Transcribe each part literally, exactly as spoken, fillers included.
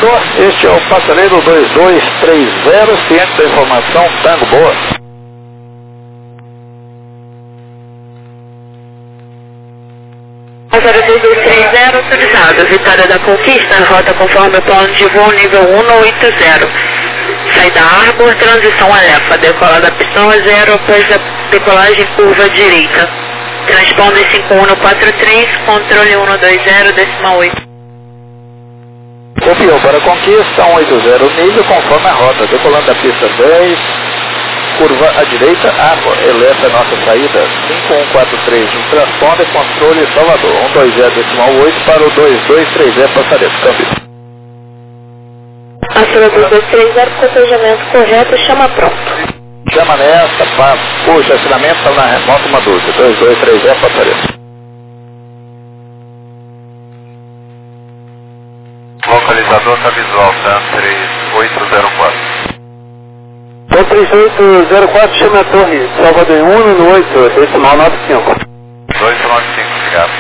Salvador, este é o passageiro dois dois três zero, ciente da informação, Tango Boa. zero dois dois três zero, autorizado. Vitória da Conquista, rota conforme o plano de voo nível um um oito zero. Saída Arbor, transição Alefa, decolada pistão a zero após a decolagem curva direita. Transponder cinco um quatro três, controle um dois zero, decimal oito. Copiou para Conquista, um oito zero nível, conforme a rota, decolando da pista dez, curva à direita, Arbor, eleva a nossa saída, cinco um quatro três, no transponder, controle Salvador, um dois zero decimal oito para o dois dois três zero, passageiro, câmbio. Acima dois dois três zero, cotejamento correto, chama pronto. Chama nessa, para o estacionamento, está na remota uma dúvida, dois dois três zero, passageiro. Localizador está visual, tá? três oito zero quatro. Então três oito zero quatro, chama a torre, Salvador um um oito, decimal nove cinco. dois nove cinco, obrigado.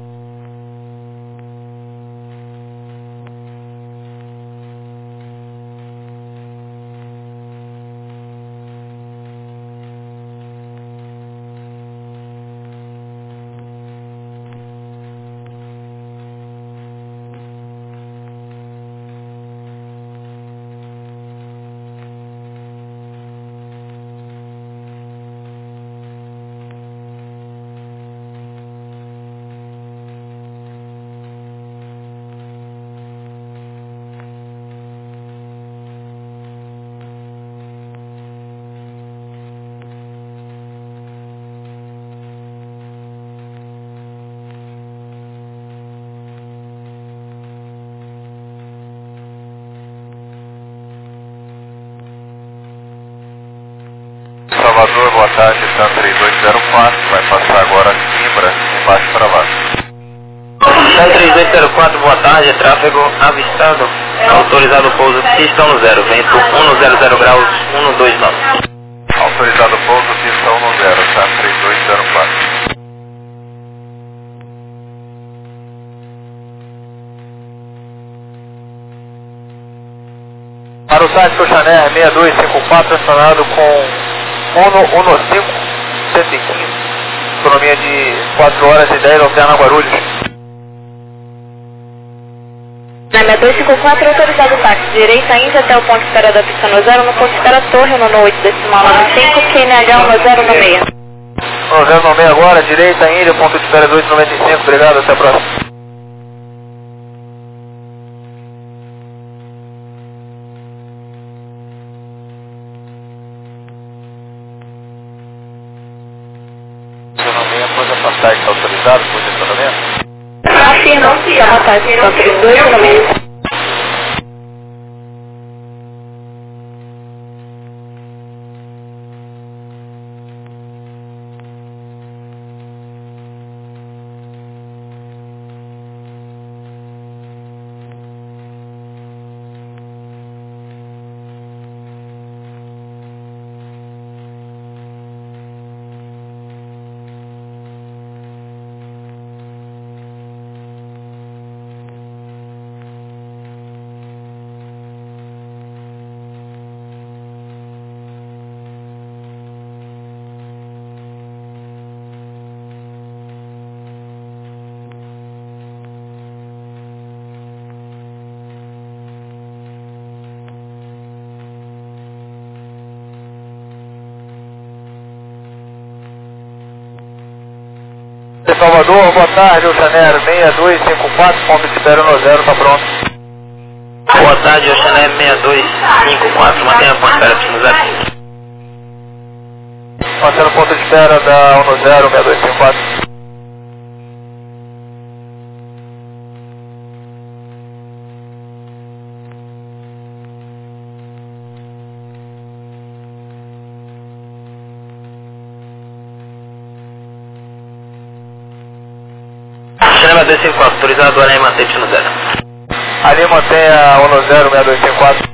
Salvador, boa tarde, está três oito zero quatro, vai passar agora Simbra, embaixo para baixo. Tá três oito zero quatro, boa tarde, tráfego avistado, autorizado pouso pistão no zero, vento um zero zero graus, um dois nove. Autorizado pouso, pistão no zero, tá? três oito zero quatro. Para o site Cochané seis dois cinco quatro, acionado com Uno um cinco cento e quinze, economia de quatro horas e dez, alterna Guarulhos. Na seis dois cinco quatro, autorizado táxi, direita indo até o ponto de espera da pista no zero, no ponto de espera torre, no oito decimal nove cinco, Q N H um zero nove seis. um zero nove seis agora, direita Índia, ponto de espera oito noventa e cinco, obrigado, até a próxima. Está autorizado por estacionamento? Afirma, chama táxi, então três dois no meio. Salvador, boa tarde, Oceaner seis dois cinco quatro, ponto de espera no zero, tá pronto. Boa tarde, Oceaner seis dois cinco quatro, mantenha a ponto de espera no zero. Mantendo ponto de espera da um zero seis dois cinco quatro. Cinema dois cinco quatro, autorizado, além mantente no zero. Ali mantenha um zero seis dois cinco quatro.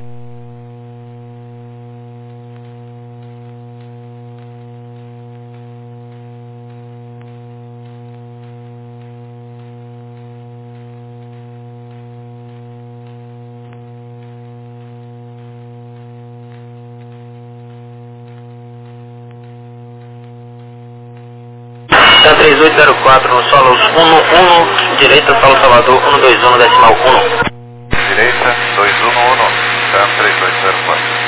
três oito zero quatro no solo um um, direita, solo Salvador um dois um, decimal um. Direita, dois um um, Sam três oito zero quatro.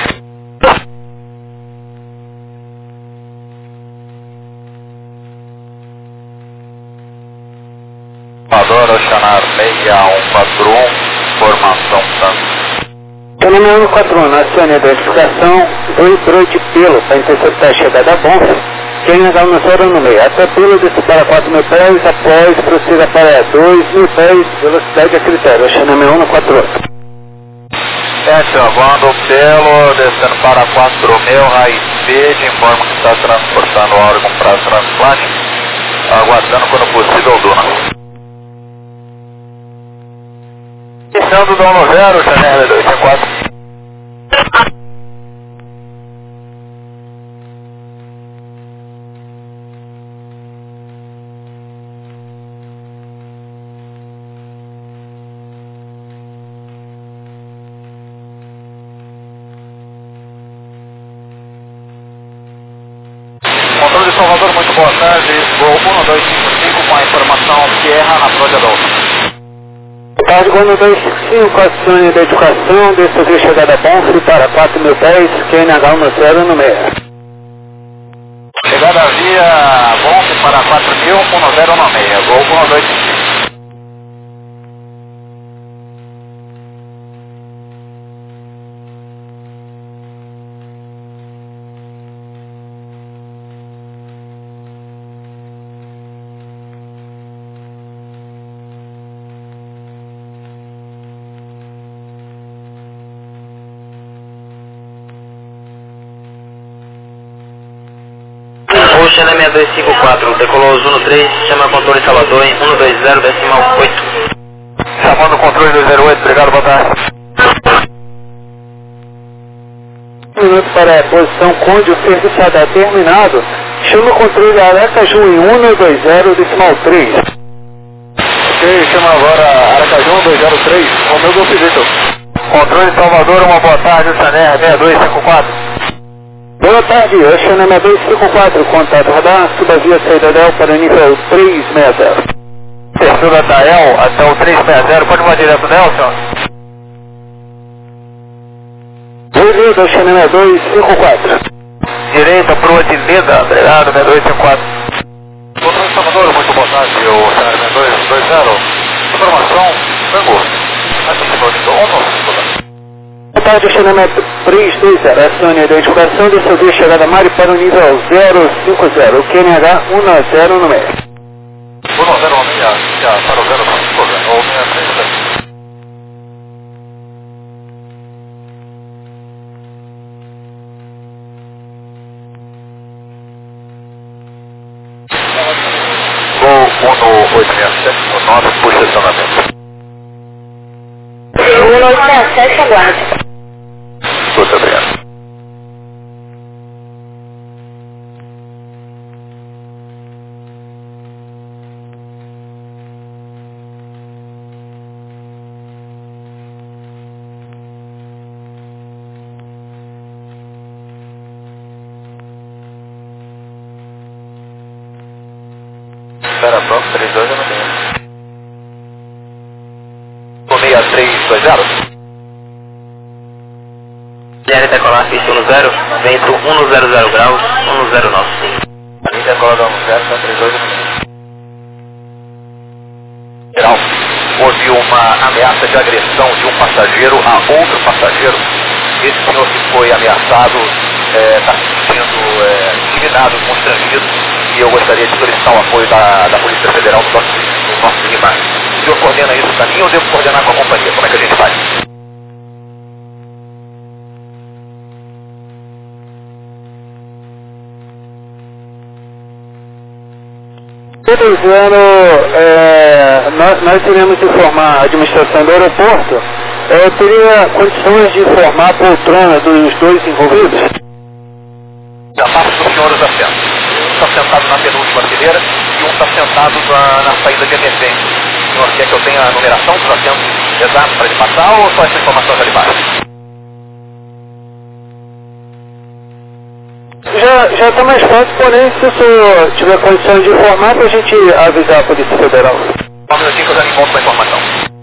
Salvador, Oceanar seis um quatro um, formação Santos. Fenômeno um quatro um, acione a identificação do hidro de pelo para interceptar a chegada a Bonf, que é no zero no meio. Até pelo desce para quatro mil pés, após prossiga para dois mil pés, velocidade a critério, Oceanar um quatro um. Ativando o pelo, descendo para quatro mil, raiz B, de informa que está transportando o órgão para transplante, aguardando quando possível Duna. Iniciando do um zero, Chanel dois cinco quatro. Controle de Salvador, muito boa tarde. Voo um dois cinco cinco com a informação Sierra na Flórida Dolphin. Tarde, um dois cinco cinco, acione de educação, desce chegada a Bonf para quatro mil pés, Q N H um zero no meio. Chegada via Bonf para quatro mil, um zero no meio. Voo um dois cinco cinco. Ocean seis dois cinco quatro, decolou Zuno três, chama controle Salvador em um dois zero, decimal oito. Chamando o controle dois zero oito, obrigado, boa tarde. Um minuto para a posição Conde, o serviço está terminado. Chama o controle Aracaju em um dois zero, decimal três. Ok, chama agora Aracaju um dois zero três, Romeu Golf Victor. Controle Salvador, uma boa tarde, Saner seis dois cinco quatro. Boa tarde, Oceana seis dois cinco quatro, contato radar, suba via saída Del para o nível três seis zero. Abertura da El até o três seis zero, pode voar direto Del, senhor? Bem-vindo, Oceana seis dois cinco quatro. Direita, proa de Leda, obrigado, seis dois cinco quatro. Controle Salvador, muito boa tarde, o Saner seis dois dois zero. Informação, Tango. Atenção, nível um nove. Boa tarde, Oceana três dois zero, acione a identificação, desceu via chegada Mari para o nível zero cinco zero, Q N H um zero no meio. um zero no meio, já para o zero cinco zero, ou seis três zero. Gol um oito seis sete, o nove, posicionamento. um oito seis sete, aguarde. Muito obrigado. Espera pronto, três dois eu não tenho. O seis três dois zero. Diário decolar, pista um zero, vento um zero zero graus, um zero nove. Ali decola da um zero, tá três dois eu não tenho. Geral, houve uma ameaça de agressão de um passageiro a outro passageiro. Esse senhor que foi ameaçado está se sentindo é, intimidado, constrangido, e eu gostaria de solicitar o apoio da, da Polícia Federal do nosso, do nosso IMAR. O senhor coordena isso para mim ou devo coordenar com a companhia? Como é que a gente faz? Dizendo, é, nós, nós iremos informar a administração do aeroporto. É, teria condições de informar a poltrona dos dois envolvidos? Da parte dos senhores assentos. Um está sentado na penúltima fileira e um está sentado na, na saída de emergência. O senhor quer que eu tenha a numeração dos assentos exatos para lhe passar ou só essa informação já lhe basta? Já Já, já tá mais fácil, porém, se o senhor tiver condições de informar, pra gente avisar a Polícia Federal. Só um minutinho que eu já lhe volto com a informação.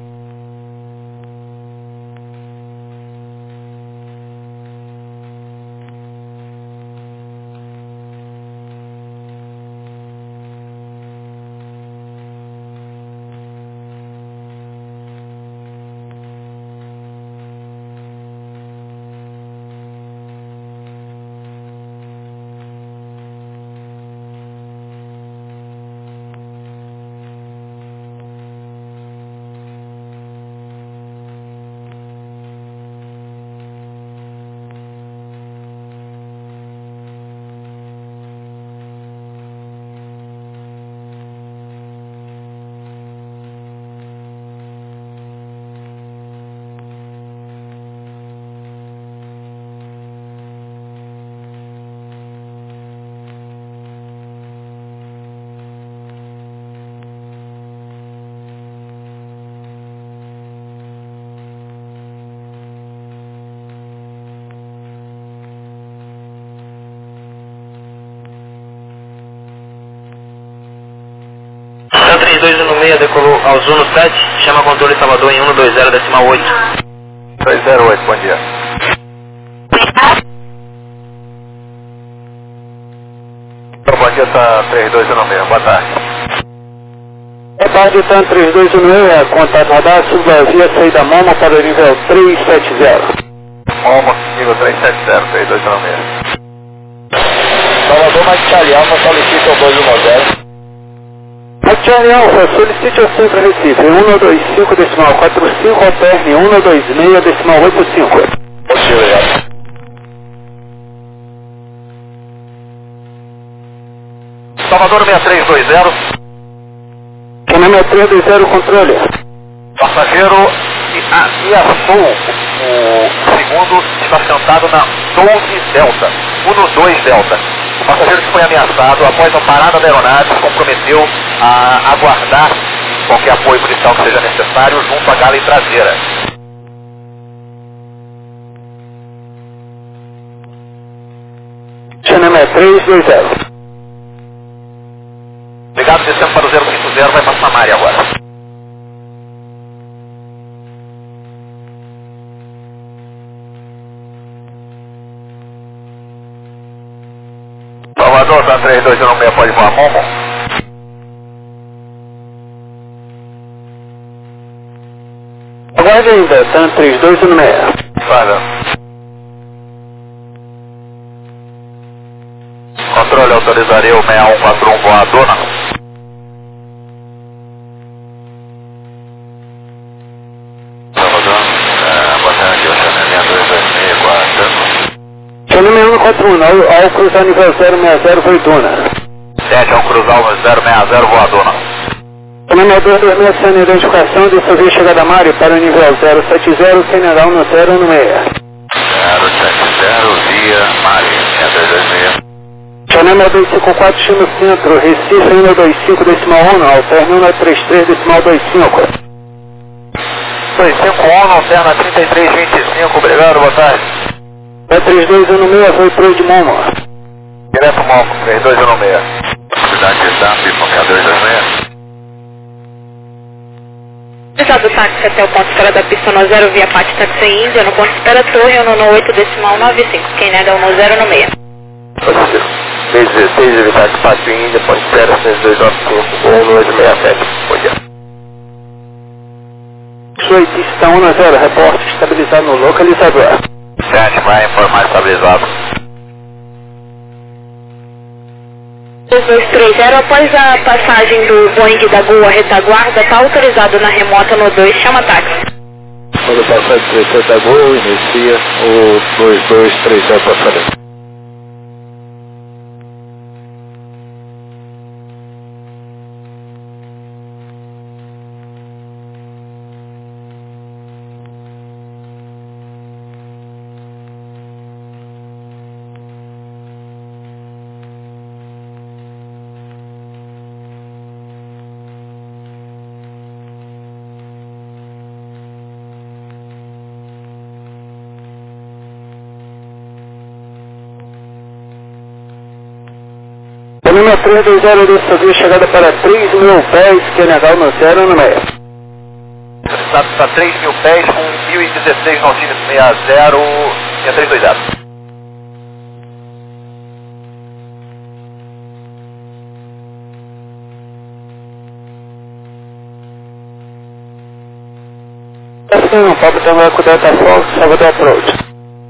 três dois um seis decolou ao Zuno sete, chama controle Salvador em um dois zero decimal oito. dois zero oito, bom dia. Bom dia, tá três dois um seis, boa tarde. Boa tarde, tá três dois um seis, é, contato radar, subvazia, saída Momo para o nível três sete zero. Momo, nível três sete zero, três dois um seis. Salvador, Mike Charlie Alfa, solicita o dois um zero. Mike Charlie Alfa, solicite o centro Recife, um dois cinco decimal quatro cinco, alterne um dois seis decimal oito cinco. Ok, obrigado. Salvador seis três dois zero. Canema três dois zero, controle. Passageiro ameaçou o segundo, está sentado na doze Delta, um dois Delta. O passageiro que foi ameaçado após a parada da aeronave se comprometeu a aguardar qualquer apoio policial que seja necessário junto à galley traseira. Canema três dois zero. Obrigado, descendo para o zero cinco zero, vai para Samaria agora. Salvador, tá três dois um seis, pode voar Momo? Aguarde ainda, tá três dois um seis. Vaga. Controle, autorizaria o seis um quatro um voar a Dona? Salvador, é, botando aqui o chanelinha dois dois seis quatro. Canema um quatro um, ao, ao cruzar nível zero seis zero, foi Duna. sete, ao cruzar o zero seis zero, voar a Dona. Canema dois dois seis, sem identificação, dessa vez chegada a Mário para o nível zero sete zero, Canadá um zero um seis. zero sete zero, via Mário, dois dois seis. Canema dois cinco quatro, Chino Centro, Recife um dois cinco decimal um, alterne um três três decimal dois cinco. dois cinco um, alterna trinta e três vinte e cinco, obrigado, boa tarde. É três dois um seis, foi pro de Momo. Direto Momo, três dois um seis. Cidade de Zambi, seis dois dois seis. Pesado táxi até o ponto de espera da pista no zero via Pati Táxi Índia, no ponto de espera Torre, um no oito decimal nove cinco, quem nega um zero no seis. Pode ser. seis dezesseis, evitar de Pati Índia, ponto de espera seis dois nove cinco, um oito seis sete, bom dia. Suetista um zero, reporte estabilizado no localizador. sete, vai informar estabilizado. dois dois três zero, após a passagem do Boeing da Gol, a retaguarda, está autorizado na remota no dois, chama táxi. Quando passar de três da Gol, inicia o dois dois três zero para frente. Número três dois zero dessa via, chegada para três mil pés, Q N H no zero no meio. Está, está três mil pés com mil e dezesseis no altímetro sessenta, três dois zero. Assim, Papa Tango com Delta Fox, Salvador Approach.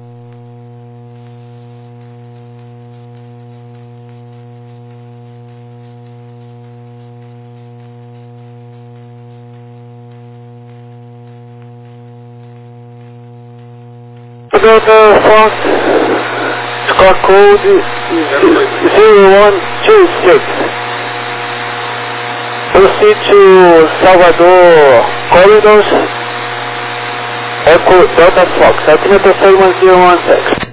Delta Fox, score code zero one two six. Proceed to Salvador Corridors, Echo Delta Fox, altimeter seven one zero one six.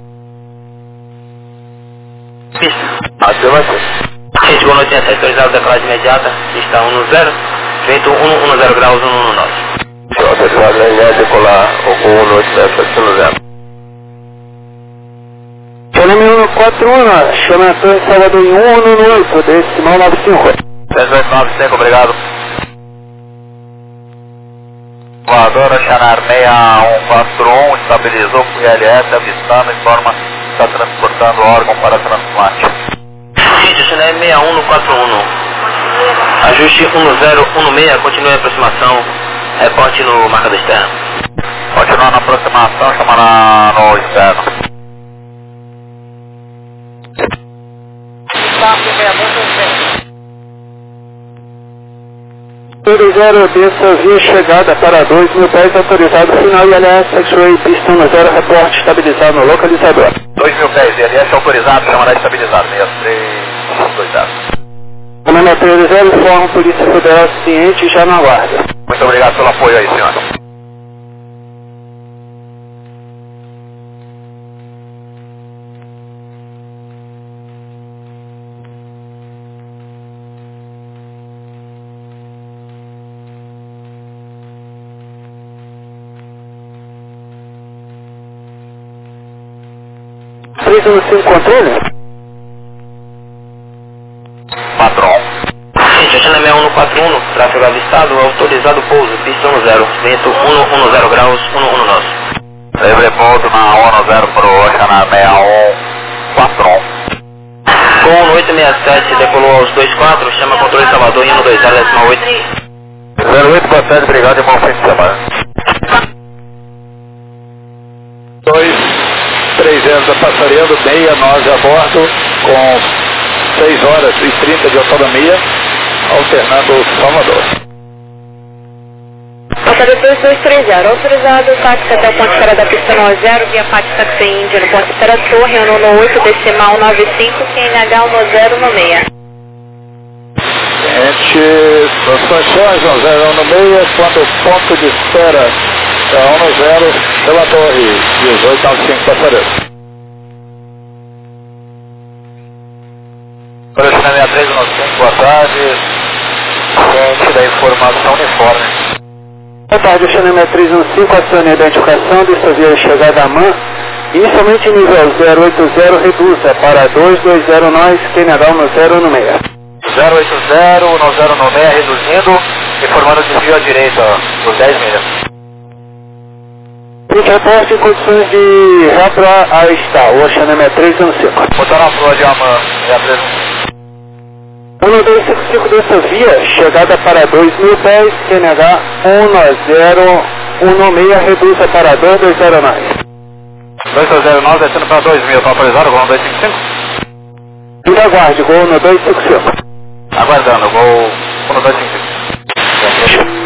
Afirmação. Gente, boa noite, autorizado decolagem imediata, pista um no zero, vento um um zero graus, um um nove. Autorizado imediata, decolar um no zero. Chame um quatro um, chame a torre Salvador em um um oito, decimal nove cinco. dez oito nove cinco, obrigado. Voadora Xanar seis um quatro um, estabilizou com I L S, avistando, informa que está transportando órgão para transplante. Gente, Xanar seis um no quatro um. Ajuste um zero um seis, continue a aproximação, reporte no marcador externo. Continuar na aproximação, chamará no externo. dois zero dessa via, chegada para dois mil pés, autorizado final I L S, X-Ray, pista um zero, reporte estabilizado no localizador. dois mil pés, I L S autorizado, chamará estabilizado, seis três dois zero. Comando três zero, informa Polícia Federal ciente e já na guarda. Muito obrigado pelo apoio aí, senhor. três um cinco, controle? Patrão. Gente, China seis um no quatro um, tráfego avistado, autorizado pouso, pista um zero, vento um um zero graus, um um nove. Livre pouso na um zero para o Oceana seis um quatro um. Com oito seis sete, decolou aos dois quatro, chama controle Salvador em um dois zero oito. zero oito quatro sete, obrigado e bom fim de semana. dois três zero da Passareando, seis nove a bordo, com seis horas e trinta de autonomia, alternando Salvador. Passareando dois dois três zero, autorizado, táxi até o ponto de espera da pista nove zero, via Pátio Taxi Índia no ponto de espera Torre, ano no oito, decimal nove cinco, Q N H no zero no seis. Gente, transmissões um zero no seis, quando o ponto de espera é um no zero pela torre, dezoito nove cinco Passareando. Operação seis três nove cinco, boa tarde. Gente da informação uniforme. Boa tarde, Xanamé três um cinco, acione a identificação dessa via chegada a MAN. Inicialmente nível zero oito zero, reduza para dois dois zero nove, Q N H no zero no seis. zero oito zero, no zero no seis, reduzindo, informando desvio à direita, por dez milhas. Reporte em condições de ré para a está, o Xanamé três um cinco. Botar na flor de Aman, seis três um cinco. um dois cinco cinco dessa via, chegada para dois mil pés, Q N H um zero um seis, reduza para dois dois zero nove. dois dois zero nove, descendo para dois mil, está autorizado, gol dois cinco cinco? Ainda aguarde, gol no dois cinco cinco. Aguardando, gol no dois cinco cinco.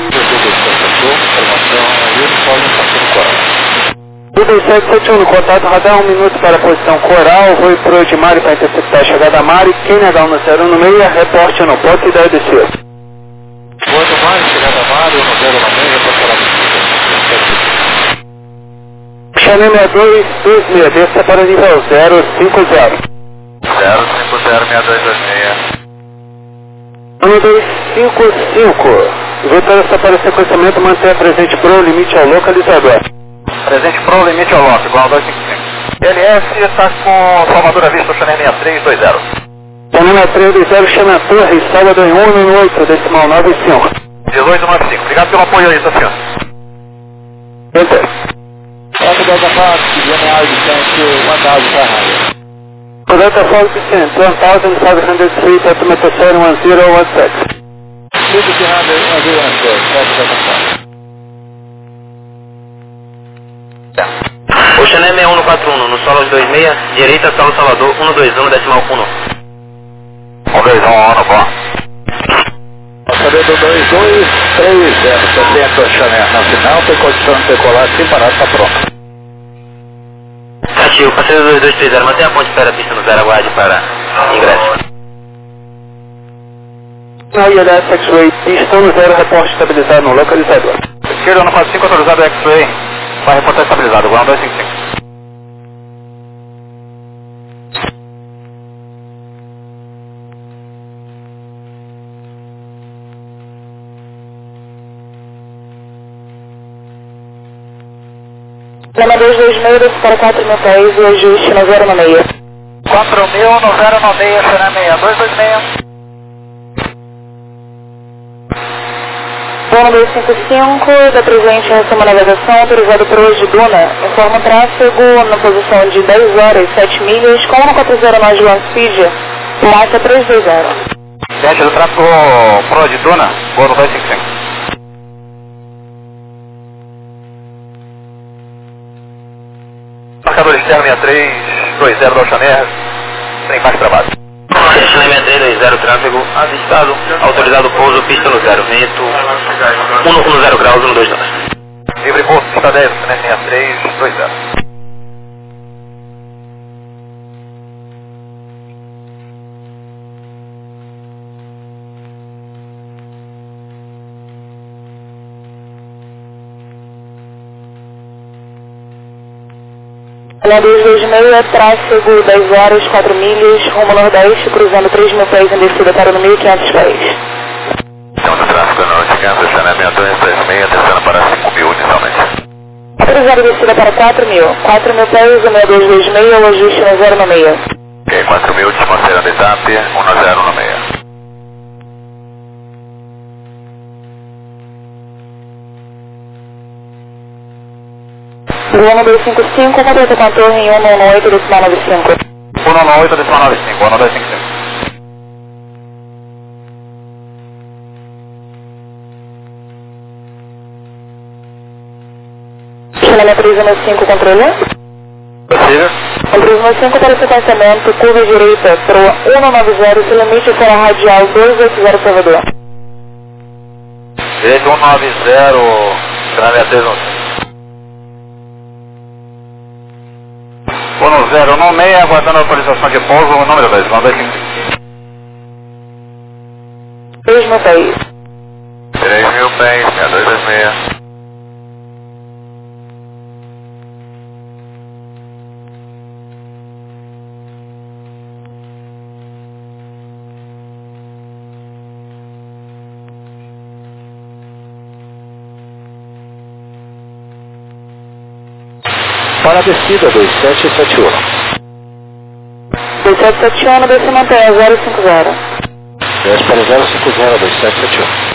U dois sete sete um, no contato radar, um minuto para a posição coral, voo pro de Mari para interceptar a chegada a Mari, Q N H no zero no seis, reporte no ponto e deve descer. Voo do Mari, chegada a Mari, no zero no seis, reporte para Xanamé dois dois seis, desça para nível zero cinco zero. zero cinco zero, seis dois dois seis. um dois cinco cinco. Voltando para o sequenciamento, manter presente pro limite ao localizador. Presente pro limite ao lote, igual dois cinco cinco. L S está com Salvador à vista, Xanamé seis três dois zero. Chama três dois zero, chama a torre, sábado em um no oito, decimal nove cinco. dezoito noventa e cinco. Obrigado pelo apoio aí, tá senhor. Enter. Delta Delta Fox, General Descent, one thousand five hundred. Delta Fox Descent, one thousand five hundred feet, altimeter seven one zero one six. fifty hundred, one zero one six, Delta Delta Fox. Ocean seis um no quatro um, no solo dois seis, direita, solo Salvador, um dois um, decimal um. um dois um, no bom. Passaria do dois dois três zero, setenta Oceaner na final, tem condição de decolar sem parar, está pronto. Ativo, passaria do dois dois três zero, mantém a ponte para a pista no zero, aguarde para ingresso. Na I L S X-Ray, pista no zero, reporte estabilizado no localizador. Esquerda no quatro cinco, autorizado X-Ray. Vai reportar estabilizado, agora um dois cinco cinco. Lama dois dois seis, desce para quatro mil pés e ajuste no zero no meio. quatro mil no zero no meio, Oceaner seis dois dois seis. Lama dois cinco cinco, da presente resumo navegação, autorizado por hoje Duna, informa o tráfego na posição de dez horas, sete milhas, com um quatro zero nós de Land Speed, massa três dois zero. Gente do tráfego Pro de Duna, boa no dois cinco cinco. Marcador externo seis três dois zero da Oceaner, sem mais trabalho. Ocean seis três dois zero, tráfego avistado, autorizado pouso, pista no zero, vento um zero graus, um dois dois. Livre pouso, pista dez, seis três dois zero. Lama dois dois seis, tráfego dez horas, quatro milhas, rumo nordeste, cruzando três mil pés em descida para no mil e quinhentos pés. Então, do tráfego norte, Oceaner seis dois seis, descendo para cinco mil inicialmente. Autorizado descida para quatro mil. quatro mil pés, o seis dois dois seis, o ajuste no zero no meio. Ok, quatro mil, atmosfera de TAP, um zero no meio. Lama dois cinco cinco, completa com a torre em um um oito, decimal nove cinco. um um oito, decimal nove cinco, um dois cinco cinco. Chama três um cinco, controle. Possível. três um cinco para sequenciamento, curva direita, proa um nove zero, seu limite será radial dois oito zero, Salvador. Direito um nove zero, Oceaner três um cinco. um zero um seis, aguardando a autorização de pouso, o número dois, um dois cinco cinco. três mil pés. três mil pés, seis dois dois seis. Para a descida, dois sete sete um. dois sete sete um, desce Montanha, zero cinco zero. dez para zero cinco zero, dois sete sete um.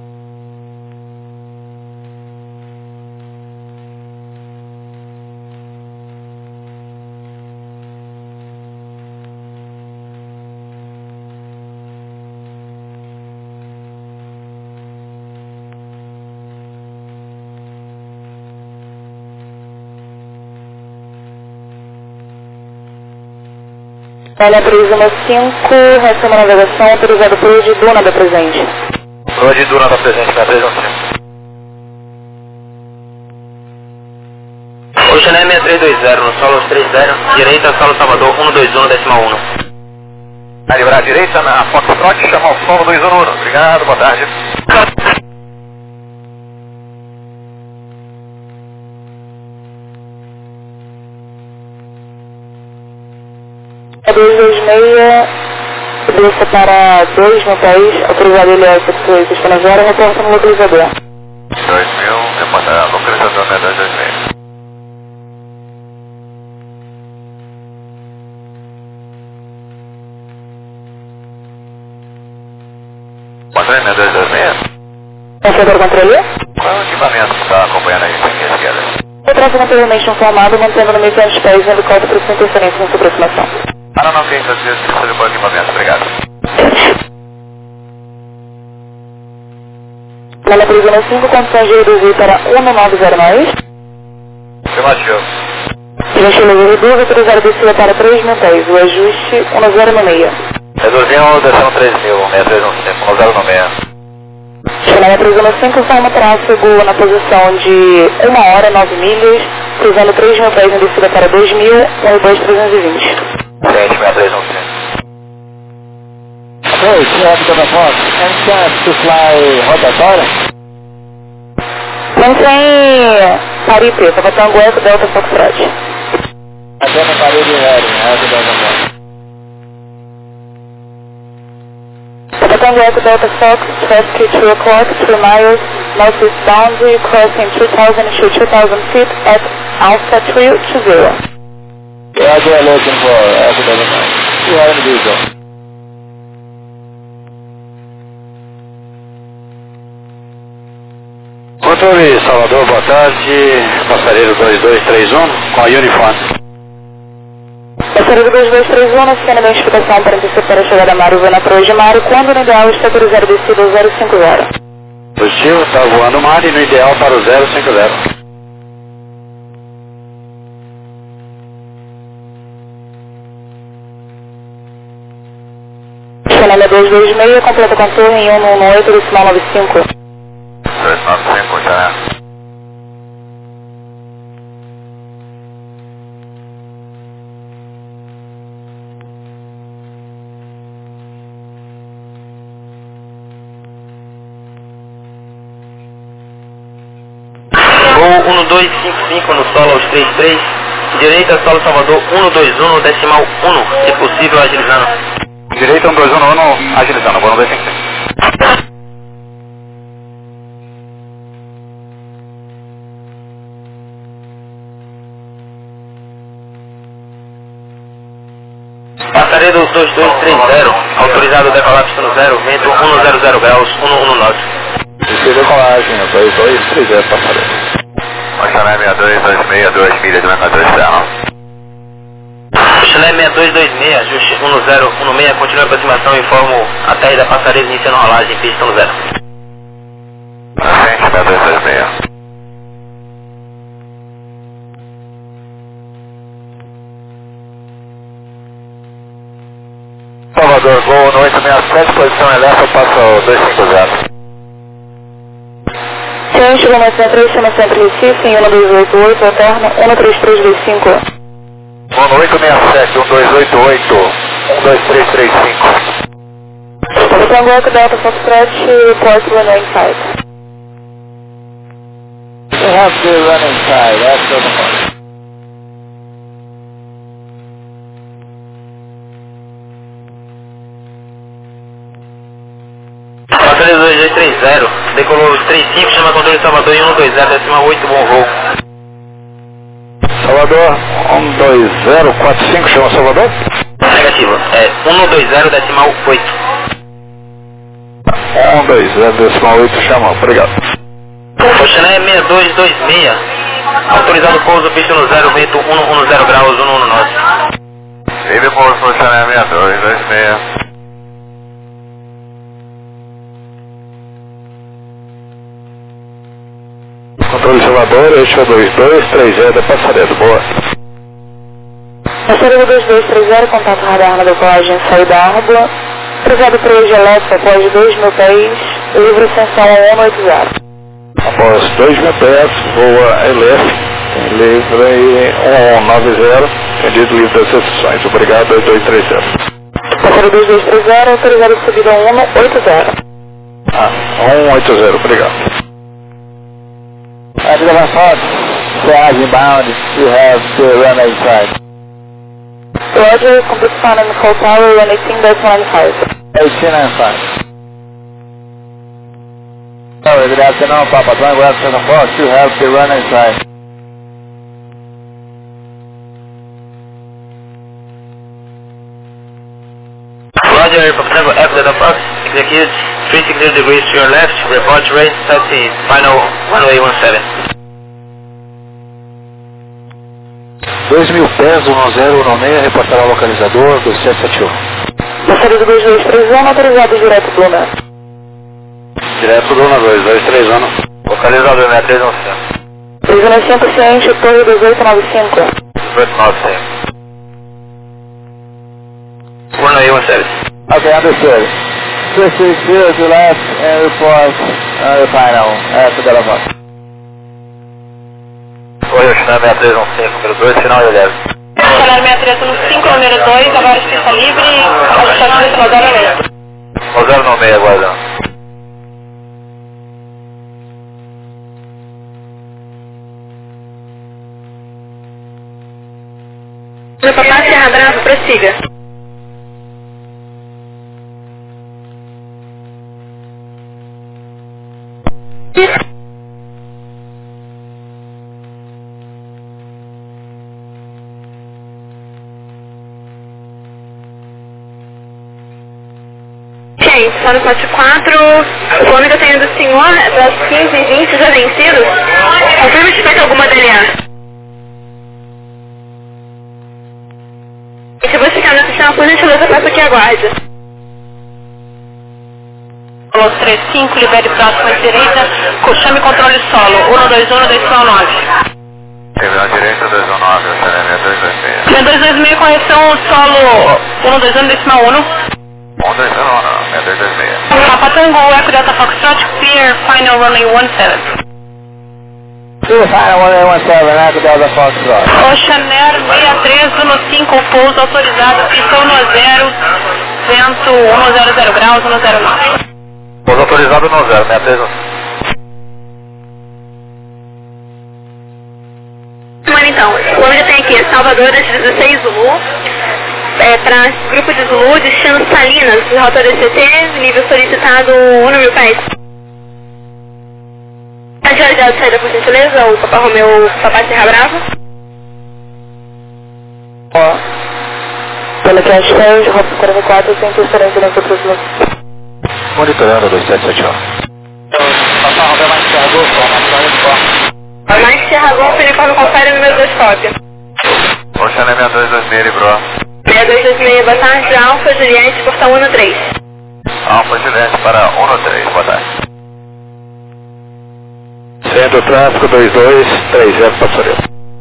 Lama três um cinco, resumo navegação, autorizado por hoje Duna da presente. Hoje Duna da presente, seis três um cinco. Ocean seis três dois zero, no solo três zero, direita, solo Salvador, um dois um, decimal um. A livrar à direita na Foxtrot, chama o solo dois um um. Obrigado, boa tarde. dois dois seis, desça para dois mil pés, autorizado L S X oito, está na zero, reporta no localizador. dois mil, reporta localizador né, dois dois seis. Central Controle. Qual é o equipamento que está acompanhando a gente aqui à esquerda? O tráfego anteriormente informado, mantendo no mil e quinhentos pés o helicóptero sem interferência na sua aproximação. Ah, não, não, tem certeza que seja qual equipamento, obrigado. Na prisão cinco, condições de reduzir para um nove zero mais. Afirmativo. Gentileza reduz, autorizado descida para três mil pés, o ajuste um zero no meio. Reduzindo, descendo três mil, seis três um cinco, um zero no meio. Na prisão cinco, forma tráfego na posição de uma hora, nove milhas, cruzando três mil pés em descida para dois mil, um dois trezentos e vinte. Frente, seis três um cinco. Hey, can you have the phone? Any chance to fly rotatória? Não tem Paripe, só vai ter um Eco Delta Foxtrot. Até na parede aérea, have the phone. Tango Echo Delta Fox, traffic two o'clock, three miles, northeast boundary, crossing two thousand to two thousand feet at Alpha three two zero. Yeah, they're looking for Echo Delta Fox. You are in the diesel. Controle Salvador, boa tarde. Passageiro dois dois três um com a uniforme. Passageiro dois dois três um, na cena da identificação para antecipar a chegada a Maruvena para hoje, Mário, quando no ideal está autorizado descida ao zero cinco zero. Positivo, está voando Mari no ideal para o zero cinco zero. Chanel dois dois seis, completa contorno em um um oito, decimal nove cinco. dois nove cinco, já é. Voo um dois cinco cinco no solo aos três três, direita solo Salvador um dois um, decimal um, se possível agilizando. Direita um dois um um, agilizando, vou um dois cinco cinco. Passageiro dois dois três zero, autorizado decolar pistão zero, vento cento e graus, cento e dezesseis. Desceu decolagem, dois dois três zero, passageiro. Chanel seis dois dois seis, duas milhas de mercadoria externa. Chanel seis dois dois seis, ajuste um zero um seis, continua a aproximação e informo a terra da passareira iniciando rolagem, pista um zero. Frente, seis dois dois seis. Salvador, voo no oito seis sete, posição eleva, passa o dois cinco zero. Senhor, chegou na três, chama sempre Recife, em um dois oito oito, alterna um três três dois cinco. Voo no oito seis sete, um dois oito oito, um dois três três cinco. Tango Echo Delta Foxtrot, report runway inside. You have to run inside, that's the phone. Passageiro dois dois três zero, decolou os três cinco, chama controle Salvador em um dois zero, decimal oito, bom voo. Salvador, um dois zero quatro cinco, chama Salvador? Negativo, é um dois zero, decimal oito. um dois zero decimal oito, chama, obrigado. O Chanel seis dois dois seis, autorizado pouso, pista no zero, vento cento e dezesseis graus, cento e dezesseis. Ele pouso no Chanel seis dois dois seis. Controle Salvador, este é dois dois três zero da passareira, boa. Passareiro dois dois três zero, contato radar na decolagem, saída água. Cruzado para hoje elétrico após dois mil pés, livre ascensão a um oito zero. Após dois mil pés, voa L F, livre um nove zero, pedido livre das exceções. Obrigado, dois dois três zero. Passareiro dois dois três zero, autorizado subida um oito zero. Ah, um oito zero, obrigado. At the front, flag inbound, you have to run inside. Roger, complete plan and call tower, one eighteen nine five. eighteen nine five. Sorry, good afternoon, Papa Tango Echo Delta Fox, you have to run inside. Roger, Papa Tango Echo Delta Fox, execute three sixty degrees to your left, report range taxi, final one way one seven. dois mil pés, um zero um seis, reportará o localizador, dois sete sete um. Passageiro dois dois três um, autorizado direto do Luna. Direto do Luna dois dois três um. Localizador seis três um cinco. três um cinco, ciente, torre dois oito nove cinco. dois oito nove cinco. one way one seven. Okay, understood. six six zero to left and report uh, the final at the Delaware. Oi, Yoshina seis três um cinco, número dois, final e leve. Canal seis três um cinco, número dois, agora pista livre, ajustando o zero nove seis. zero nove seis, aguardando. Papai Serra Bravo, prossiga. Ok, só no pote quatro, o fone que eu tenho do senhor é das quinze e vinte já vencidos. Confirma se tiver alguma D L A. E se você ficar no sistema, por gentileza, peço que aguarde. Los três cinco, libere próximo à direita, chame controle solo, um dois um, dois nove. Terminal direita, dois um nove, Yoshina seis dois seis. seis dois dois seis, correção solo, um dois um, decimal um. um dois um, seis dois dois seis. Papa Tango, Echo Delta Foxtrot, clear, final runway one seven. Clear final one one seven, Echo Delta Foxtrot. Oceaner seis três um cinco, pouso autorizado, pistão no zero, vento um zero zero graus, um zero nove. Pouso autorizado no zero, seis três um. Mas então, o nome já tem aqui, Salvador dezesseis Zulu, é, para grupo de Zulu, destino Salinas, rota D C T, nível solicitado um mil pés. A de saída, por gentileza, o Papai Romeu, Papai Serra Bravo. Ó, pela que as férias, rota quarenta e quatro, sem transferência dentro do Zulu. Monitorando dois sete sete um. Papai Romeu mais carregou, só, mas Mais Serra Golf, uniforme confere número dois cópia. Oceaner seis dois dois seis, Libro. seis dois dois seis, boa tarde, Alfa Juliette, portão um três. Alfa Juliette para um três, boa tarde. Centro tráfego dois dois três zero, passageiro.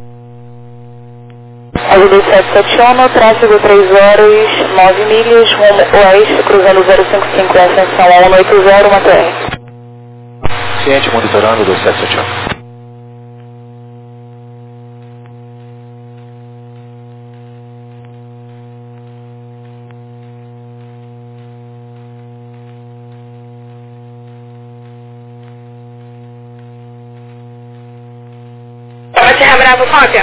Azul dois sete sete um, tráfego três horas, nove milhas, rumo oeste, cruzando zero cinco cinco, ascensão um oito zero, uma T R. Ciente monitorando dois sete sete um. Serra Bravo, cópia.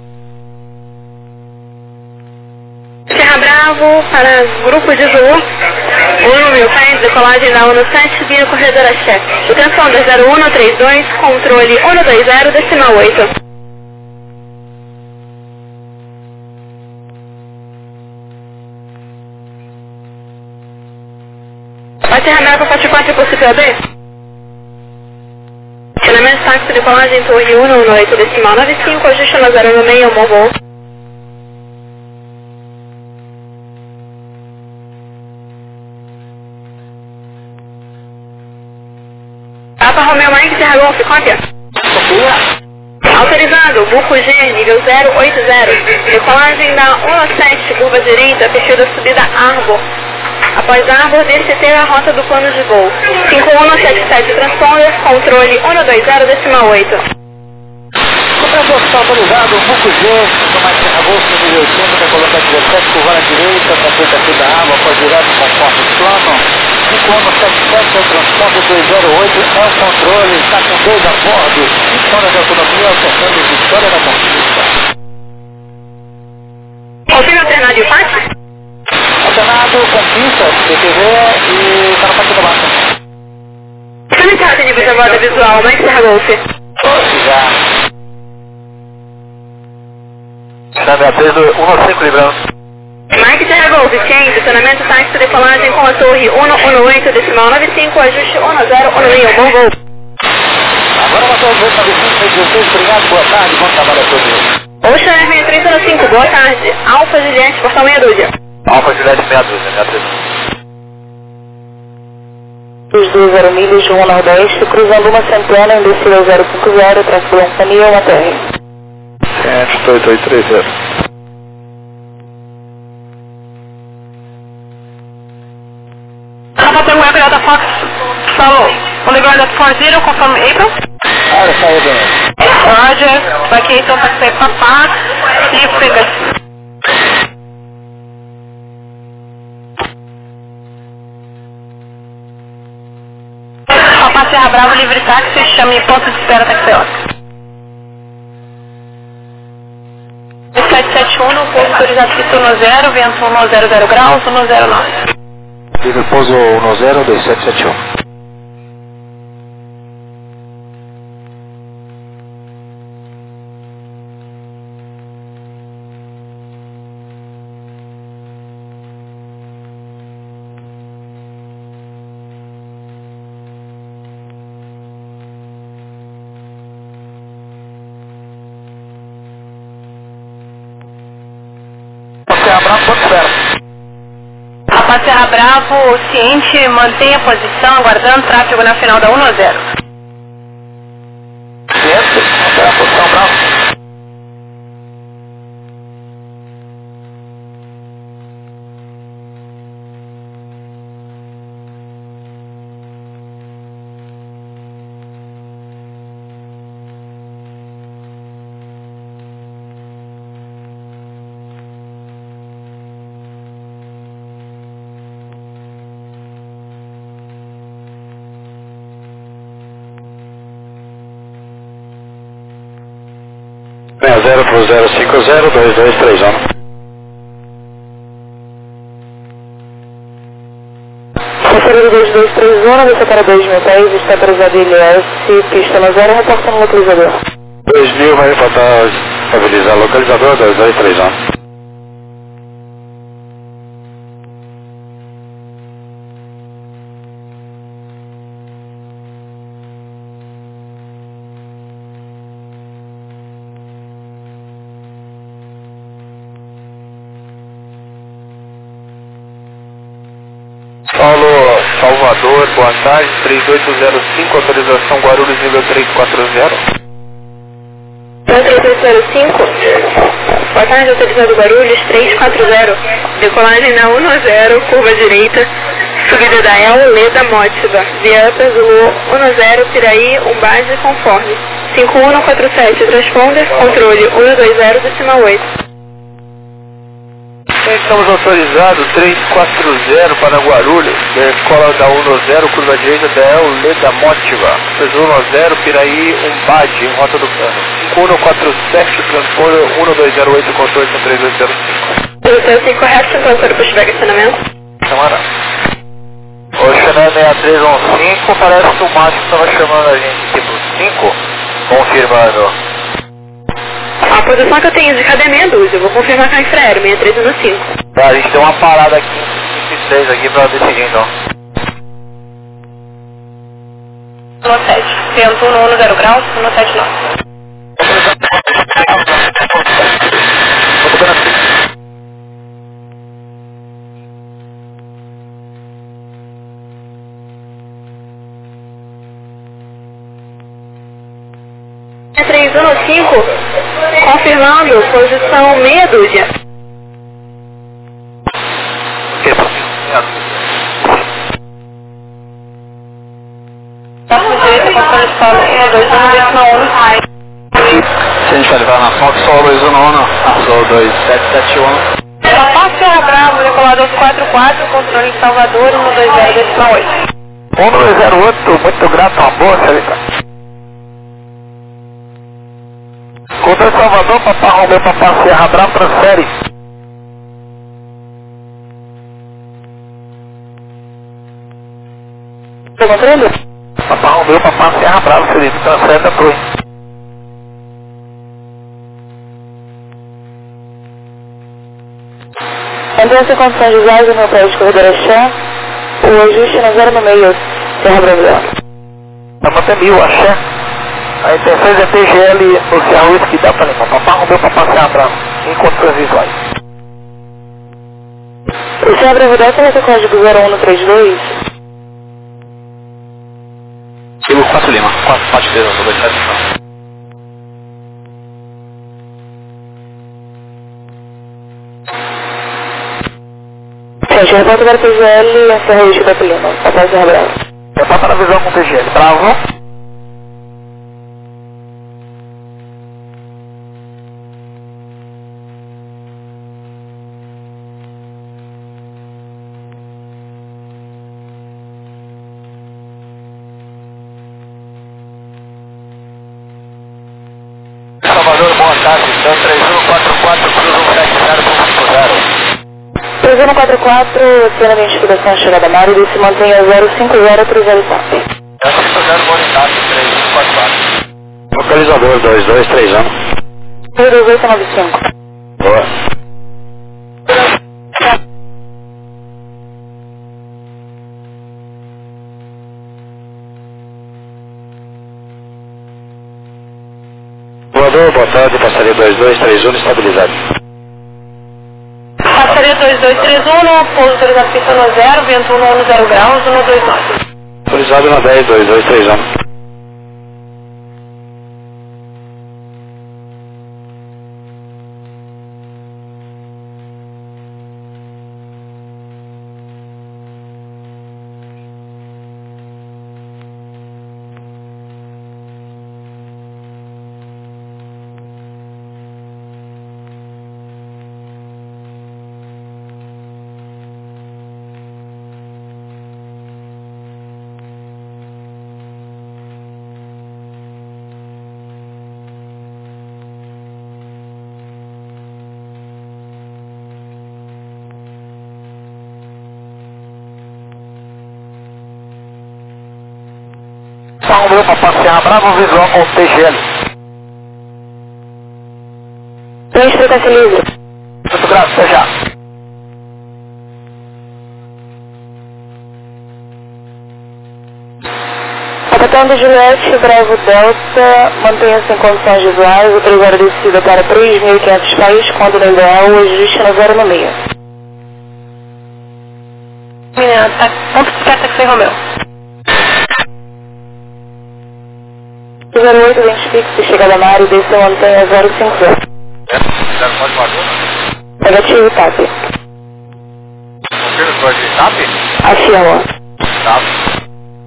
Serra Bravo para grupo de Zulu, um mil pés, decolagem da ONU sete, via corredora chefe. Atenção dois zero um três dois, controle um dois zero, decimal oito. Vai Serra Bravo, quatro quatro, possível B? Treinamento táxi de colagem torre um no oito decimal nove cinco, ajuste no zero no meio, voo. Papa Romeo Mike Serra Golf, cópia. Autorizado, buco G, nível zero oito zero. Decolagem da um sete, curva direita, perfil da subida Arbor. Após Arbor, D C T a rota do plano de voo. cinco um sete sete transponder, controle um dois zero, decimal oito. Comprador está autorizado, buco G, mais Serra Golf, nível oitenta, decolando a dezessete, curva à direita, para frente aqui da água, após direto, conforme o plano. cinco um sete sete, é o transponder dois zero oito, é o controle, está com dois a bordo, Vitória da Autonomia, alcançando Vitória da Conquista. Confirma alternado e empate? Alternado com pista, P T V e está no partido da massa. Solicitado nível de borda visual, mais Serra Golf. Já. Chame a três um cinco, Librão. Mike Sierra Golf, change, estacionamento táxi de decolagem com a torre um um oito, decimal nove cinco, ajuste um zero um um, bom voo. Agora uma torre oito nove cinco, seis dezesseis, obrigado, boa tarde, bom trabalho a todos. Ocean Air seis três zero cinco, boa tarde. Alfa Juliette, portão meia dúzia. Alfa Juliette meia dúzia, meia dúzia. Os dois zero milhas, rumo nordeste, cruzando uma centena em descida zero cinco zero, transfronteira uma T R. Cento oito oito três zero. Papa Tango Echo Delta Fox, follow. Polygon at four zero, confirm April. Olha, saiu bem. Roger, vacation taxi Papa, e figures. Papa Serra Bravo, livre táxi, chame ponto de espera taxi Oscar. sete sete um, pouso autorizado pista um zero, vento um zero zero graus, um zero nove. Livre pouso um zero dois sete sete um. Serra Bravo, quanto espera? Papa Serra Bravo, ciente, mantenha a posição, aguardando tráfego na final da um zero. Ciente, mantém a posição, Bravo. zero para o zero cinco zero dois dois três um. Passageiro dois dois três um, você para dois mil dez, está autorizado I L S, pista no zero, reporta no localizador. dois mil vai reportar, estabilizar localizador dois dois três um. Paulo Salvador, boa tarde, três oito zero cinco, autorização Guarulhos nível três quatro zero. três oito zero cinco, boa tarde, autorizado Guarulhos três quatro zero, decolagem na um zero, curva direita, subida da El, Leda Mótiva, via Upper Zulu um zero, Piraí, Umbase, conforme, cinco um quatro sete, transponder, controle um dois zero, decimal oito. Estamos autorizados três quatro zero para Guarulhos, escola da um zero, curva direita da El, Leda Mótiva, um zero, Piraí, Umbade, em rota do plano, cinco um quatro sete, transponder um dois zero oito, controle com três oito zero cinco. Posição cinco correto, transponder pushback estacionamento. Camarada. Ocean seis três um cinco, parece que o Márcio estava chamando a gente aqui pro cinco, confirmando. A posição que eu tenho de cada é meia dúzia, eu vou confirmar com a infraero, seis três um cinco. Tá, a gente deu uma parada aqui em cinco seis aqui pra decidir então. um sete, vento um zero graus, um sete nove. três um cinco, confirmando posição meia dúzia. Próximo direito, controle de solo um dois um, decimal um. Se a gente vai levar na Fox, Sol dois um um, Sol dois sete sete um. Papa Serra Bravo, decolador quatro quatro, controle em Salvador um dois zero, decimal oito. um dois zero oito, muito grato, uma boa, senhorita. Contra Salvador, Papa Romeu, Papa Serra Bravo, transfere. Tá controle? Papa Romeu, Papa Serra Bravo, senhorita, transfere da torre. Mantenha-se em condições de usuário no prédio corredor Axé, o ajuste na zero no meio, Serra Brasil. Vamos até mil, Axé. A intenção é T G L no Serra Whisky Delta Lima. Papá arrumou para passear para em condições visuais. O Serra Brasil Delta vai ter código zero um no trinta e dois. Kilo quatro Lima, quatro quatro três um, dois sete. Gente, repórter para T G L e Serra Whisky Delta Lima. Papai Serra Bravo. Repórter na visão com T G L. Bravo. Salvador, boa tarde. Então, três um quatro quatro, cruza um sete zero cinco zero. três um quatro quatro, cena de identificação chegada Mário e se mantenha zero cinco zero três zero quatro. cinco zero, Bonitado, três um quatro quatro. Localizador dois dois três um. dois oito nove cinco. Boa. Voador, boa tarde, passaria dois dois três um estabilizado. Passaria dois dois três um, no pouso autorizado pista no zero, vento um no zero graus, um no dois nove. Autorizado na dez dois dois três um. Arrumou para passear Bravo Visual com T G L. Tem frequência livre. Muito grato, até já. Capitão de Juliette, Bravo Delta, mantenha-se em condições visuais, autorizado descida para três mil e quinhentos pés, quando no ideal, o ajuste na zero no meio. Menina, tá, ponto de seta que foi Romeu. zero oito, identifique-se, chegada na área e desceu mantenha zero cinco zero. zero pode voador? Negativo, TAP. Confirma o código de TAP? Afirma. TAP.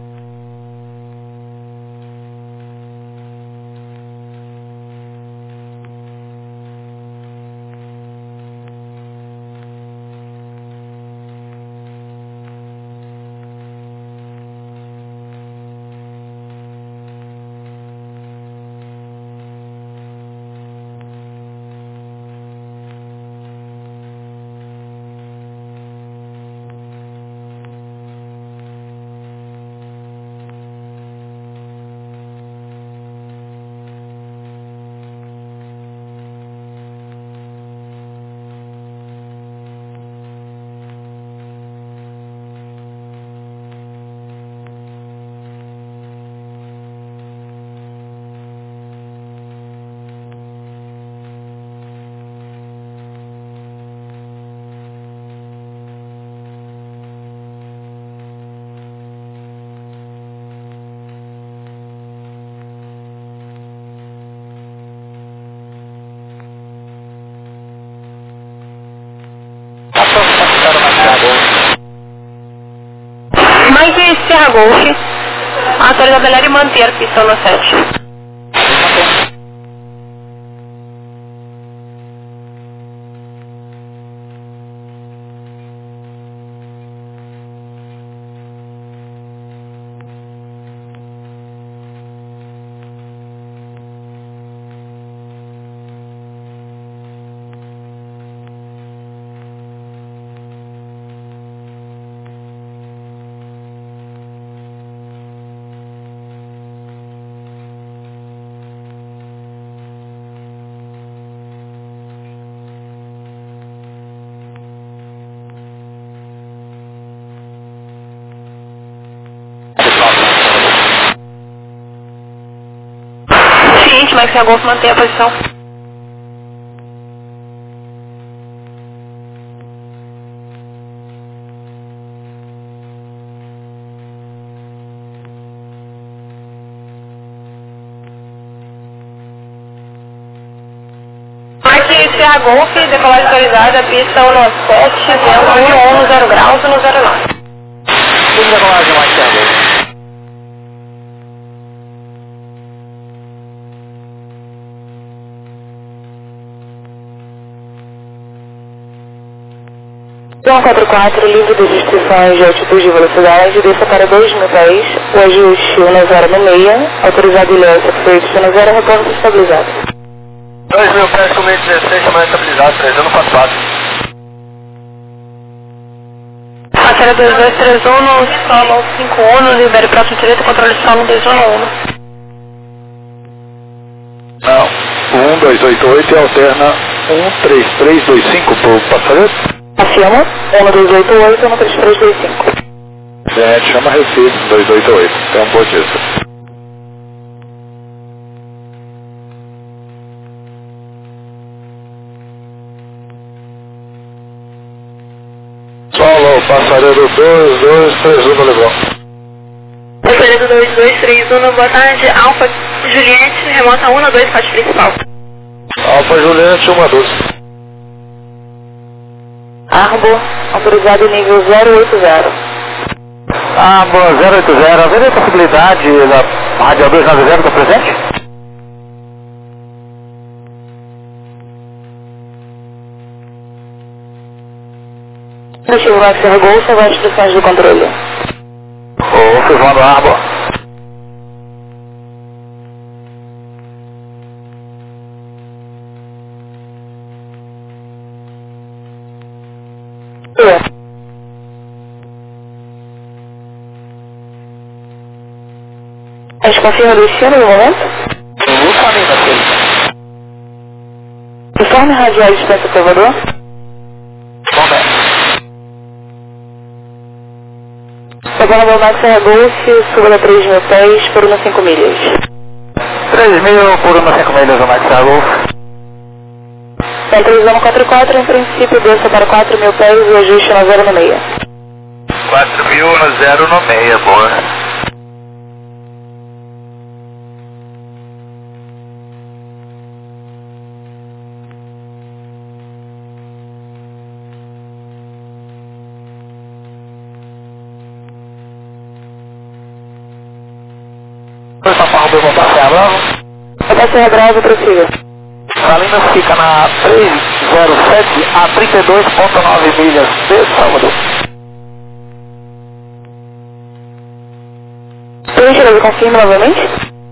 Mike Serra Golf, autorizado a e manter pista no sete. Max Sierra Golf, mantém a posição. Mike Sierra Golf, decolagem autorizada, pista um nove sete, vento um um zero graus no zero nove. Tudo decolagem, Mike Sierra Golf. um quatro quatro, livre de restrições de altitude e velocidade, desça para dois mil pés, o ajuste um zero no meia, autorizado ilhéutica, feito um zero, reporte estabilizado. dois mil pés com meio dezesseis, chamando estabilizado, três um quatro quatro. Matéria dois dois três um, no solo cinco um, libere próximo direito, controle solo dois um um. Não, um dois oito oito e alterna um três três dois cinco por passageiro. Afirma, um dois oito oito, um três três dois cinco. Gente, chama Recife, dois oito oito, tem um Bautista. Solo, passageiro dois dois três um, levou. Passageiro dois dois três um, boa tarde, Alfa Juliette, remota um dois, parte principal. Alfa Juliette, um doze. Arbor, autorizado nível zero oito zero. Arbor zero oito zero, haveria a possibilidade da Rádio dois nove zero estar presente? Deixa o Max Sierra Golf, vai as instruções do controle. Ô, Fernando Arbor. A gente confirma o destino no momento? Uhum, família, filho. Informe radial de distância do Salvador. Momento. Pegando o Max Sierra Golf, suba a três mil pés por uma cinco milhas. três mil por uma cinco milhas do Max Sierra Golf. Então três um quatro quatro, em princípio desça para quatro mil pés e ajuste no zero no meia. quatro mil no zero no meia, boa. Foi São Paulo do Montar Serra Brava. Montar Serra Brava, prossiga. Salinas fica na trezentos e sete a trinta e dois ponto nove milhas de Salvador. Preencha, confirma novamente.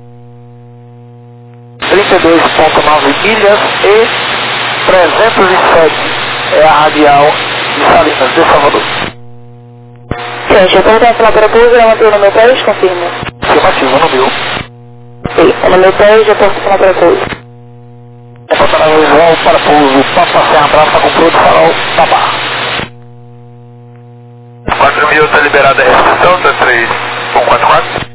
trinta e dois ponto nove milhas e trezentos e sete é a radial de Salinas de Salvador. Gente, eu estou tentando para pouso, eu mantenho no meu pés, confirma. Afirmativo, no meu. Sim, no meu pés, já posso falar para pouso. Visual para pouso, Papa Serra Brava com produto farol Babá. quatro mil está liberada a restrição, tá três um quatro quatro.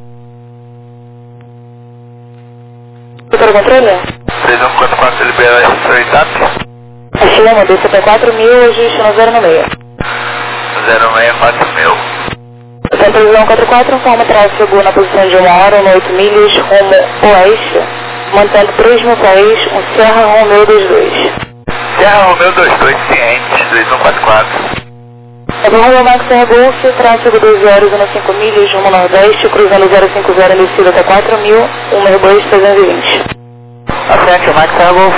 Super controle? três um quatro quatro libera a restrição e T A P. Afirma, desça para quatro mil, ajuste no zero no meia. zero seis quatro mil. Então três um quatro quatro, informa tráfego na posição de uma hora, no oito milhas, rumo oeste, mantendo três mil pés, um Serra Romeo dois dois. Serra Romeo dois dois, ciente, três um quatro quatro. É do rumo Max Sierra Golf, tráfego dois zeros no cinco milhas, rumo nordeste, cruzando zero cinco zero, descida até quatro mil, um Airbus trezentos e vinte. À frente, o Max Sierra Golf.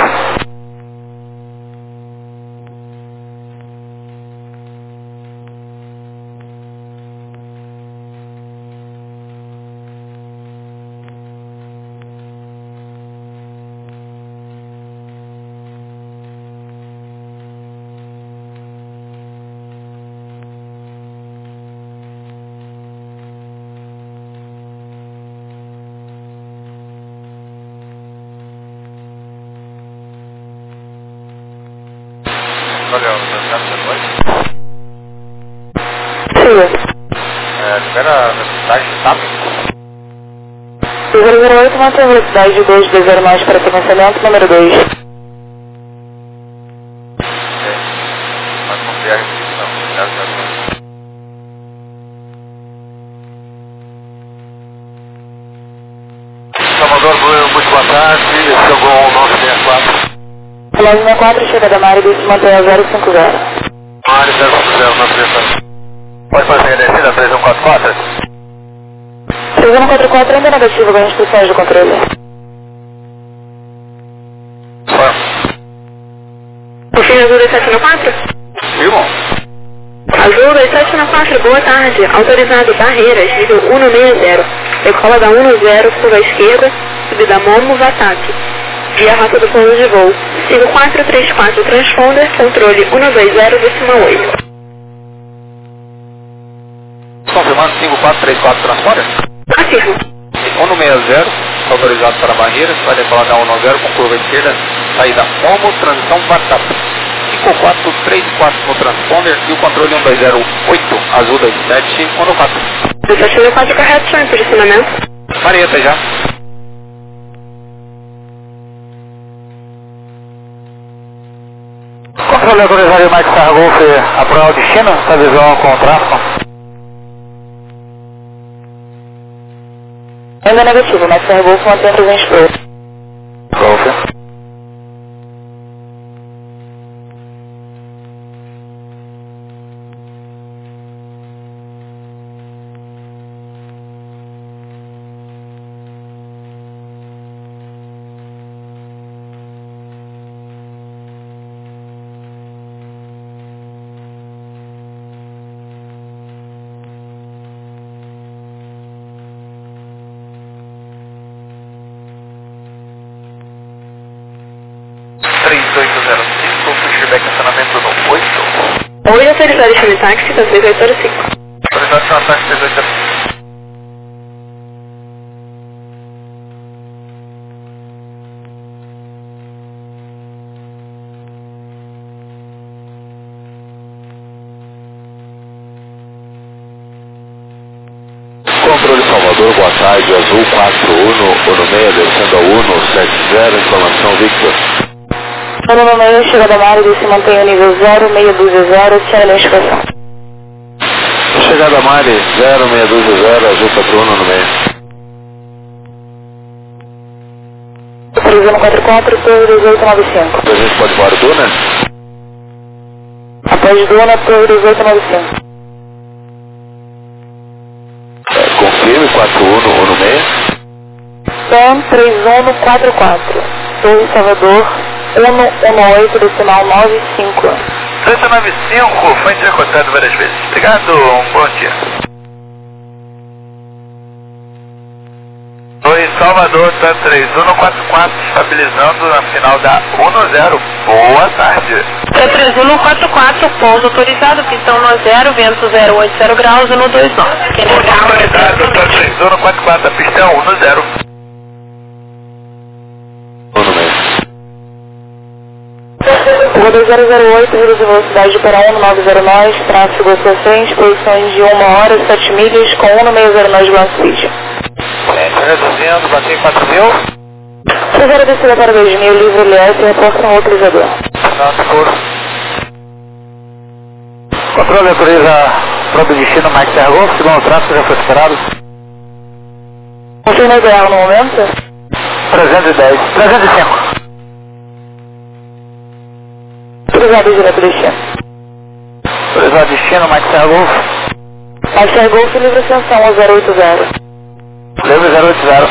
Sim. É, libera a mensagem, tá? zero zero oito, mantém a velocidade de dois dois zero nove para sequenciamento, número dois. Mas não tem não, zero zero oito. Salvador, muito boa tarde, chegou o nove seis quatro. Relógio sessenta e quatro, chega da Mari, se mantém a zero cinco zero. Mari zero cinco zero, não precisa. Pode fazer a descida três um quatro quatro? três um quatro quatro ainda negativo com as instruções do controle. Só. Confirma azul dois sete nove quatro? Viu? Azul dois sete nove quatro, boa tarde. Autorizado Barreiras, nível cento e sessenta. Decola da cento e zero, curva esquerda, subida Momo, Vataki. Via rota do plano de voo. cinco quatro três quatro, transponder, controle cento e vinte, decimal oito. Confirmando cinco quatro três quatro transponder? Afirmo. cento e sessenta, autorizado para barreiras, vai decolar da cento e zero com curva esquerda, saída Momo, transição Vataki. cinco quatro três quatro no transponder e o controle cento e vinte oito, azul dois sete um quatro. dois sete um quatro, correto, senhor, posicionamento. Marieta já. Controle autorizado de Mike Star Golf a prova de destino, essa visão com o tráfego. Ainda negativo, Mike Star Golf mantém a presente para outro. Golf. três oito zero cinco, pushback estacionamento no oito. Oi, autorizado de chame táxi, da três oito zero cinco. Autorizado de chame táxi três oito zero cinco. Controle Salvador, boa tarde, azul quatro um, um seis, descendo a um sete zero, informação Victor. Ano no meio, chega da Mari, se mantém o nível zero seis dois zero, chama a inscrição. Chegada Mari, zero seis dois zero, azul quatro um no meio. três um quatro quatro, torre dois oito nove cinco. Presente pode embora Duna? Após Duna, torre dois oito nove cinco. Confirme, quatro um um seis. Sam três um quatro quatro. Torre Salvador, cento e dezenove, decimal nove cinco. cento e noventa e cinco, foi entrecotado várias vezes. Obrigado, um bom dia. Oi, Salvador, tá três um quatro quatro, estabilizando na final da cento zero. Boa tarde. É três um quatro quatro, pouso autorizado, pistão no zero, vento zero oito zero graus, no dois nove. Autorizado, tá três um quatro quatro, pistão cento zero. um no meio. Rua dois zero zero oito, vírgula de velocidade para um nove zero nove, tráfego à sua frente, posições de uma hora, sete milhas, com um seis zero nove Grand Speed. Reduzindo, batei quatro mil. Cruzeiro descida para dois mil, livre L S, reporta um utilizador. Nosso curso. Controle autoriza prova de destino Mike Star Golf, segundo tráfego já foi superado. Confirma ideal no momento? trezentos e dez, trezentos e cinco. Autorizado direto destino. Autorizado destino Mike Star Golf. Mike Golf, livre ascensão zero oito zero. Livre zero oito zero.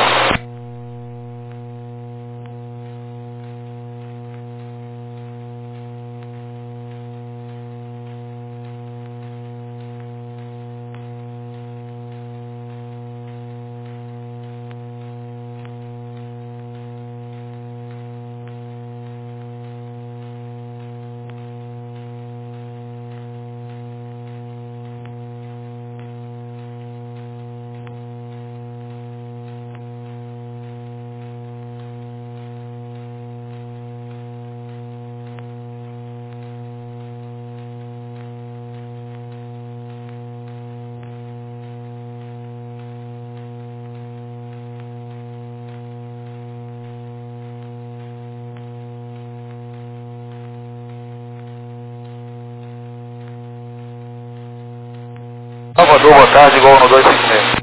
Salvador, boa tarde, igual no dois cinco seis.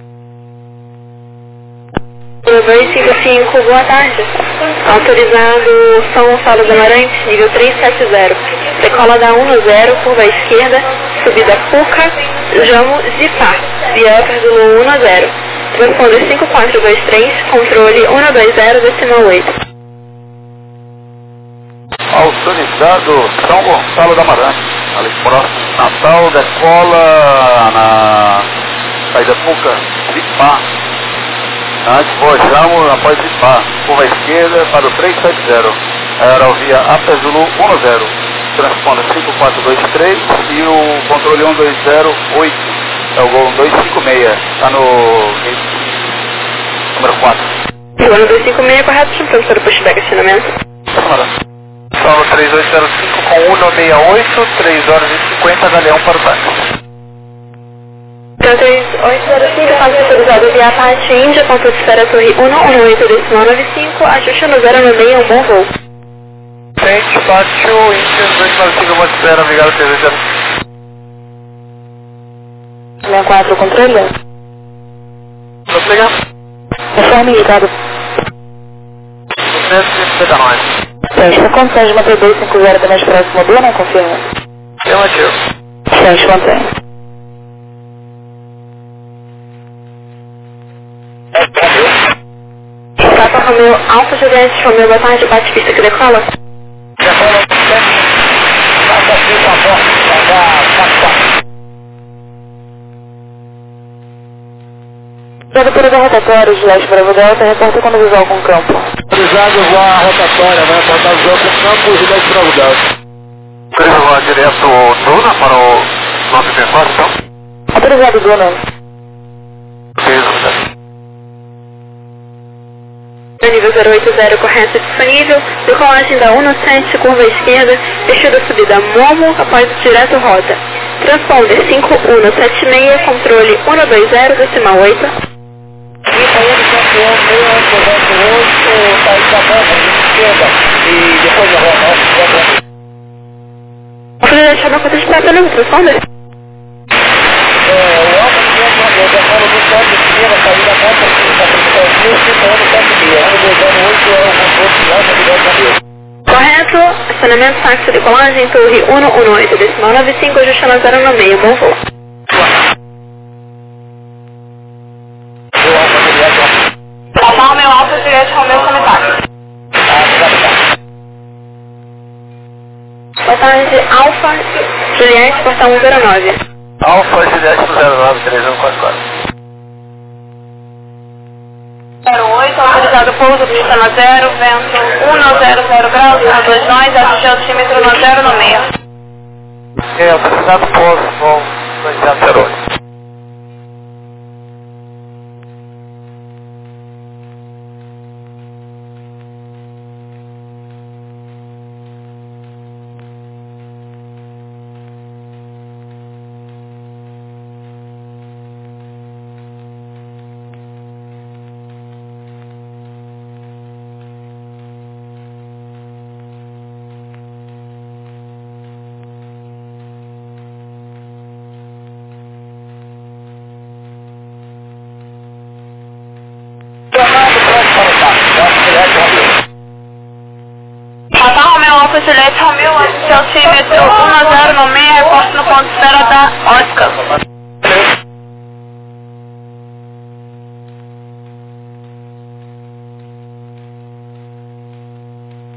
dois cinco cinco, boa tarde. Autorizado São Gonçalo do Amarante, nível trezentos e setenta. Decola da um zero, curva à esquerda, subida Puca, Jamo Zipar, via Zulu um zero. Transponder cinco quatro dois três, controle um dois zero, decimal oito. Autorizado São Gonçalo do Amarante, ali próximo Natal, decola na saída Puca, Zipar. Antes vojamos após Zipar, curva à esquerda para o trezentos e setenta, aerovia Apezulu um zero, transponder cinco quatro dois três e o controle um dois zero oito, é o gol dois cinco seis, está no número quatro. Gol dois cinco seis, correto, chutando para o pushback acionamento. Solo três oito zero cinco com um seis oito, três horas e cinquenta, Galeão para o táxi. três oito zero cinco, fase autorizado via Apache Índia, ponto de espera Torre um um oito, decimal nove cinco, ajuste no zero no meio, um bom voo. Frente, pátio, Índia, dois nove cinco, ponto de espera, obrigado, três oito zero cinco. sessenta e quatro, controle. Posso ligar? Conforme indicado. duzentos e nove. Teste, contém de uma T dois cinco zero da mais próxima do não confirma. Afirmativo. Teste, contém. Papa Romeu, Alfa Juliette, Romeu, boa tarde, bate pista que decola. Decola, passa aqui com a porta, da Produtora da rotatória, Juliette Bravo Delta, reporta quando visual com campo. Autorizado voar a rotatória, vai apontar o visual com campo, Juliette Bravo Delta. Autorizado voar direto Duna para o nosso defensor, então? Autorizado Duna. Peso, Nível zero oito zero, correto disponível, decolagem da um sete, curva à esquerda, vestida subida Momo, após direto rota. Transponder cinco um sete seis, controle um dois zero, decimal oito. E saindo do campeão, meio correto oito, saída da bomba, esquerda, e depois da rota, A Juliette chama quanto de pé no transponder? É, o Alfa de eu decolo do campo de esquerda, saída da bomba, correto, acionamento táxi de colagem, torre um um oito, decimal nove cinco, ajuste na zero no meio, bom voo. Papa Romeu Alfa, Juliette Romeu, como táxi. Boa tarde, Alfa, Juliette, portão um zero nove. Alfa Juliette zero nove, três um quatro quatro. zero oito, autorizado pouso, pista na zero, vento um zero zero graus, um dois nós, ajuste altímetro na zero no meio. É, autorizado pouso, bom, dois zero zero oito. Papa Romeu Alfa, Juliette Romeu, ajuste altímetro um zero no meio, reporte no ponto de espera da Oscar.